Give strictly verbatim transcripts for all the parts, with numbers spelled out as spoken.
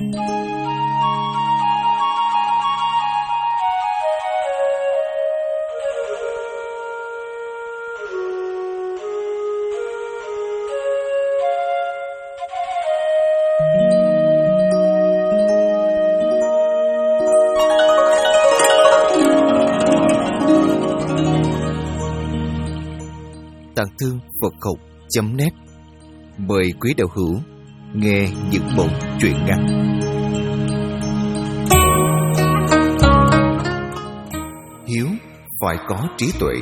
Tàng Thư Phật Học chấm net mời quý đạo hữu nghe những bộ truyện ngắn. Hiếu phải có trí tuệ.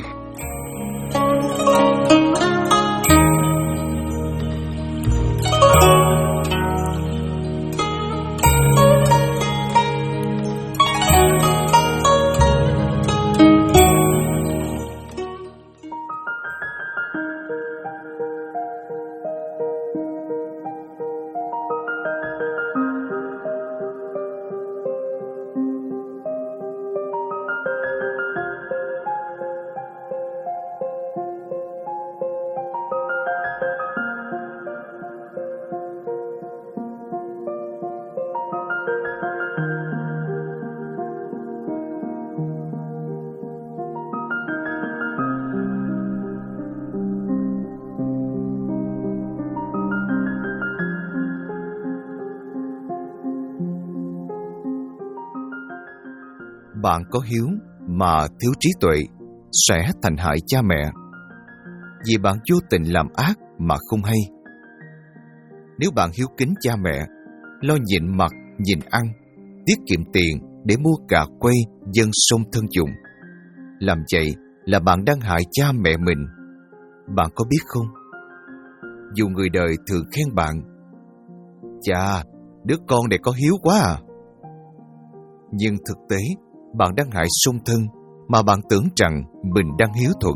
Bạn có hiếu mà thiếu trí tuệ sẽ thành hại cha mẹ, vì bạn vô tình làm ác mà không hay. Nếu bạn hiếu kính cha mẹ, lo nhịn mặt nhịn ăn, tiết kiệm tiền để mua gà quay dân sông thân dụng, làm vậy là bạn đang hại cha mẹ mình. Bạn có biết không? Dù người đời thường khen bạn: "Chà, đứa con này có hiếu quá à." Nhưng thực tế, bạn đang hại song thân mà bạn tưởng rằng mình đang hiếu thuận.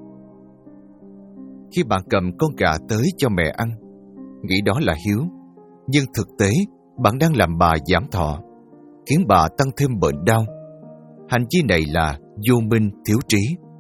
Khi bạn cầm con gà tới cho mẹ ăn, nghĩ đó là hiếu, nhưng thực tế bạn đang làm bà giảm thọ, khiến bà tăng thêm bệnh đau. Hành vi này là vô minh thiếu trí.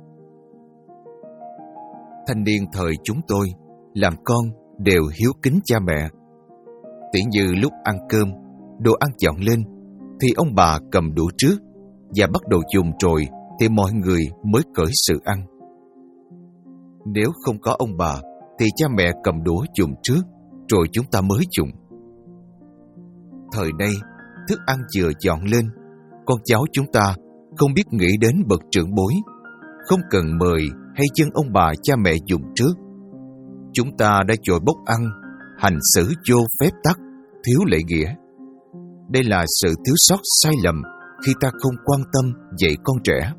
Thanh niên thời chúng tôi làm con đều hiếu kính cha mẹ. Tỉ như lúc ăn cơm, đồ ăn dọn lên thì ông bà cầm đũa trước và bắt đầu dùng rồi thì mọi người mới cởi sự ăn. Nếu không có ông bà thì cha mẹ cầm đũa dùng trước rồi chúng ta mới dùng. Thời nay, thức ăn vừa dọn lên, con cháu chúng ta không biết nghĩ đến bậc trưởng bối, không cần mời hay dân ông bà cha mẹ dùng trước. Chúng ta đã chội bốc ăn, hành xử vô phép tắc, thiếu lễ nghĩa. Đây là sự thiếu sót sai lầm khi ta không quan tâm dạy con trẻ.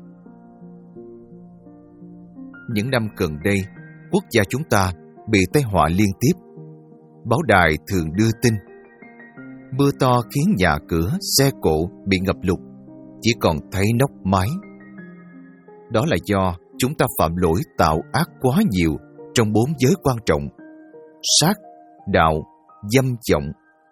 Những năm gần đây, quốc gia chúng ta bị tai họa liên tiếp. Báo đài thường đưa tin mưa to khiến nhà cửa, xe cộ bị ngập lụt, chỉ còn thấy nóc mái. Đó là do chúng ta phạm lỗi tạo ác quá nhiều trong bốn giới quan trọng: sát, đạo, dâm vọng.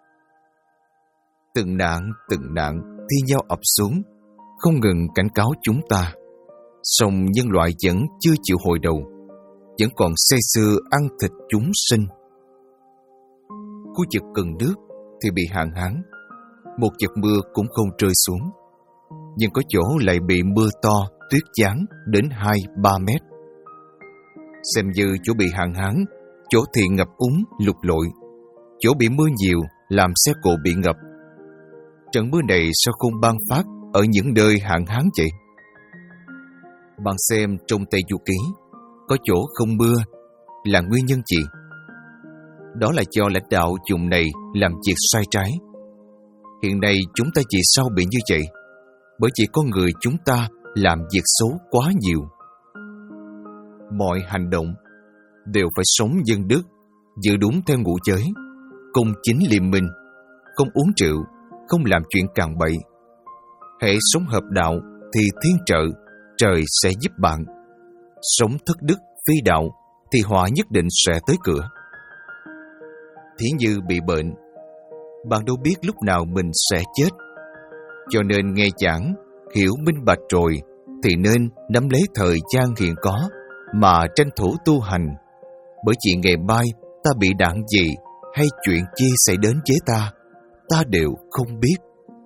Từng nạn, từng nạn thi nhau ập xuống, không ngừng cảnh cáo chúng ta. Song nhân loại vẫn chưa chịu hồi đầu, vẫn còn say sưa ăn thịt chúng sinh. Khu vực cần nước thì bị hạn hán, một giọt mưa cũng không rơi xuống. Nhưng có chỗ lại bị mưa to, tuyết giáng đến hai ba mét. Xem như chỗ bị hạn hán, chỗ thì ngập úng, lụt lội, chỗ bị mưa nhiều làm xe cộ bị ngập. Trận mưa này sao không ban phát ở những nơi hạn hán vậy? Bạn xem trong Tây Du Ký, có chỗ không mưa là nguyên nhân gì? Đó là do lãnh đạo vùng này làm việc sai trái. Hiện nay chúng ta vì sao bị như vậy? Bởi vì con người chúng ta làm việc xấu quá nhiều. Mọi hành động đều phải sống nhân đức, giữ đúng theo ngũ giới, công chính liêm minh, không uống rượu, không làm chuyện càn bậy. Hễ sống hợp đạo thì thiên trợ, trời sẽ giúp bạn. Sống thất đức, phi đạo thì họa nhất định sẽ tới cửa. Thí như bị bệnh, bạn đâu biết lúc nào mình sẽ chết. Cho nên nghe giảng, hiểu minh bạch rồi thì nên nắm lấy thời gian hiện có mà tranh thủ tu hành. Bởi vì ngày mai ta bị đạn gì hay chuyện chi xảy đến với ta, ta đều không biết.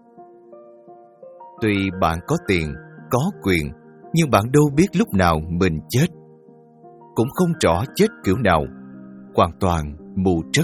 Tuy bạn có tiền, có quyền, nhưng bạn đâu biết lúc nào mình chết. Cũng không rõ chết kiểu nào, hoàn toàn mù trất.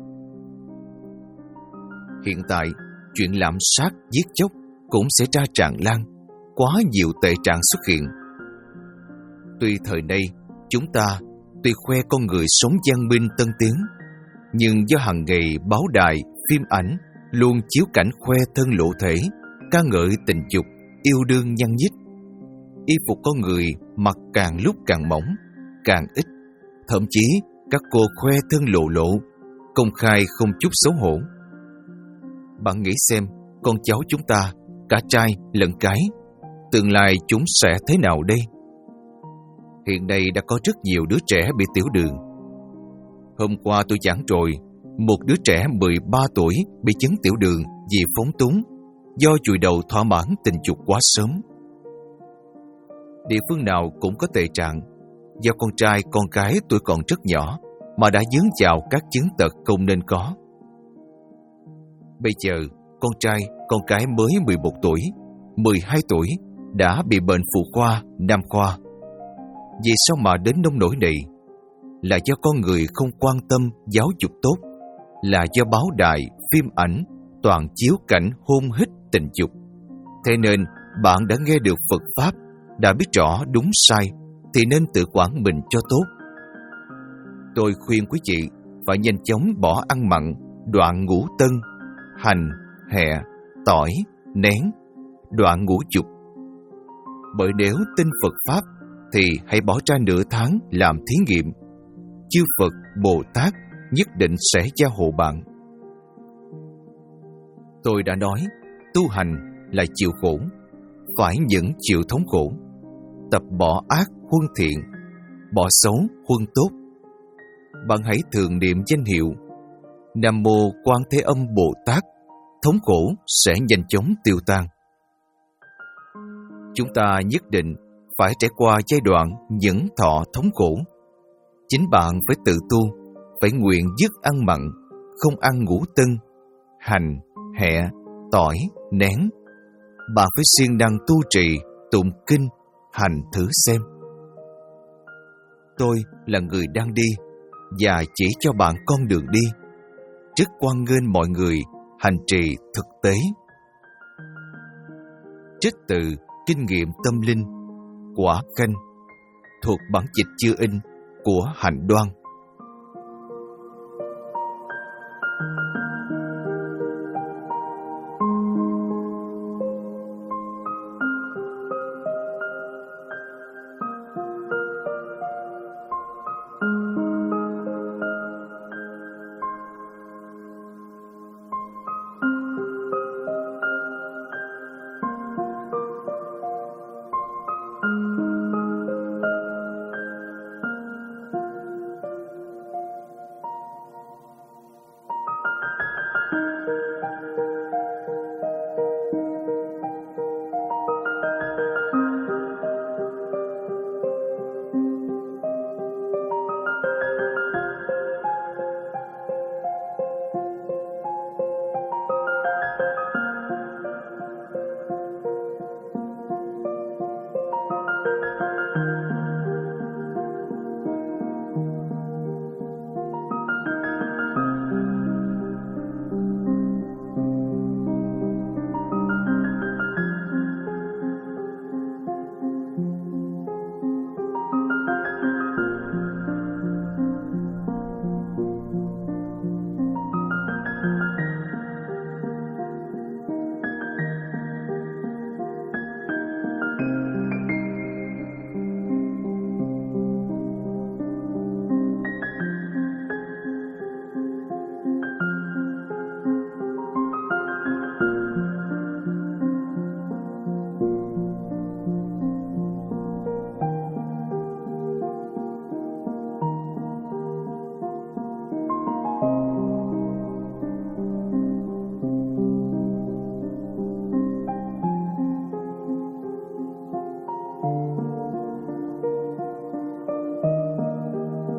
Hiện tại, chuyện lạm sát, giết chóc cũng sẽ ra tràn lan, quá nhiều tệ trạng xuất hiện. Tuy thời nay, chúng ta tuy khoe con người sống văn minh tân tiến, nhưng do hàng ngày báo đài, phim ảnh luôn chiếu cảnh khoe thân lộ thể, ca ngợi tình dục, yêu đương nhăn nhít. Y phục con người mặc càng lúc càng mỏng, càng ít. Thậm chí các cô khoe thân lộ lộ, công khai không chút xấu hổ. Bạn nghĩ xem, con cháu chúng ta, cả trai lẫn gái, tương lai chúng sẽ thế nào đây? Hiện nay đã có rất nhiều đứa trẻ bị tiểu đường. Hôm qua tôi giảng rồi, một đứa trẻ mười ba tuổi bị chứng tiểu đường vì phóng túng, do chùi đầu thỏa mãn tình dục quá sớm. Địa phương nào cũng có tệ trạng, do con trai con gái tuổi còn rất nhỏ mà đã dướng vào các chứng tật không nên có. Bây giờ, con trai con gái mới mười một tuổi, mười hai tuổi đã bị bệnh phụ khoa, nam khoa. Vì sao mà đến nông nỗi này? Là do con người không quan tâm giáo dục tốt, là do báo đài, phim ảnh toàn chiếu cảnh hôn hít tình dục. Thế nên bạn đã nghe được Phật Pháp, đã biết rõ đúng sai, thì nên tự quản mình cho tốt. Tôi khuyên quý vị phải nhanh chóng bỏ ăn mặn, đoạn ngũ tân, hành, hẹ, tỏi, nén, đoạn ngũ dục. Bởi nếu tin Phật Pháp thì hãy bỏ ra nửa tháng làm thí nghiệm. Chư Phật, Bồ Tát nhất định sẽ gia hộ bạn. Tôi đã nói, tu hành là chịu khổ, phải những chịu thống khổ. Tập bỏ ác huân thiện, bỏ xấu huân tốt. Bạn hãy thường niệm danh hiệu Nam Mô Quan Thế Âm Bồ Tát, thống khổ sẽ nhanh chóng tiêu tan. Chúng ta nhất định phải trải qua giai đoạn nhẫn thọ thống khổ. Chính bạn phải tự tu, phải nguyện dứt ăn mặn, không ăn ngũ tân, hành, hẹ, tỏi, nén. Bạn phải siêng năng tu trì, tụng kinh, hành thử xem. Tôi là người đang đi và chỉ cho bạn con đường đi. Rất hoan nghênh mọi người hành trì thực tế. Trích từ Kinh nghiệm tâm linh, Quả Khanh, thuộc bản dịch chưa in của Hạnh Đoan.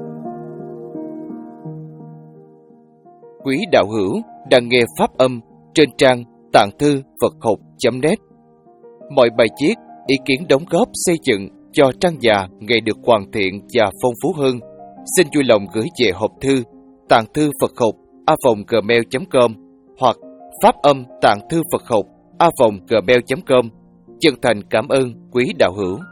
Quý đạo hữu đang nghe pháp âm trên trang tạng thư Phật học chấm net. Mọi bài viết, ý kiến đóng góp xây dựng cho trang già ngày được hoàn thiện và phong phú hơn, xin vui lòng gửi về hộp thư tạng thư Phật học a vòng gmail chấm com hoặc phát âm tạng thư Phật học a vòng gmail chấm com. Chân thành cảm ơn quý đạo hữu.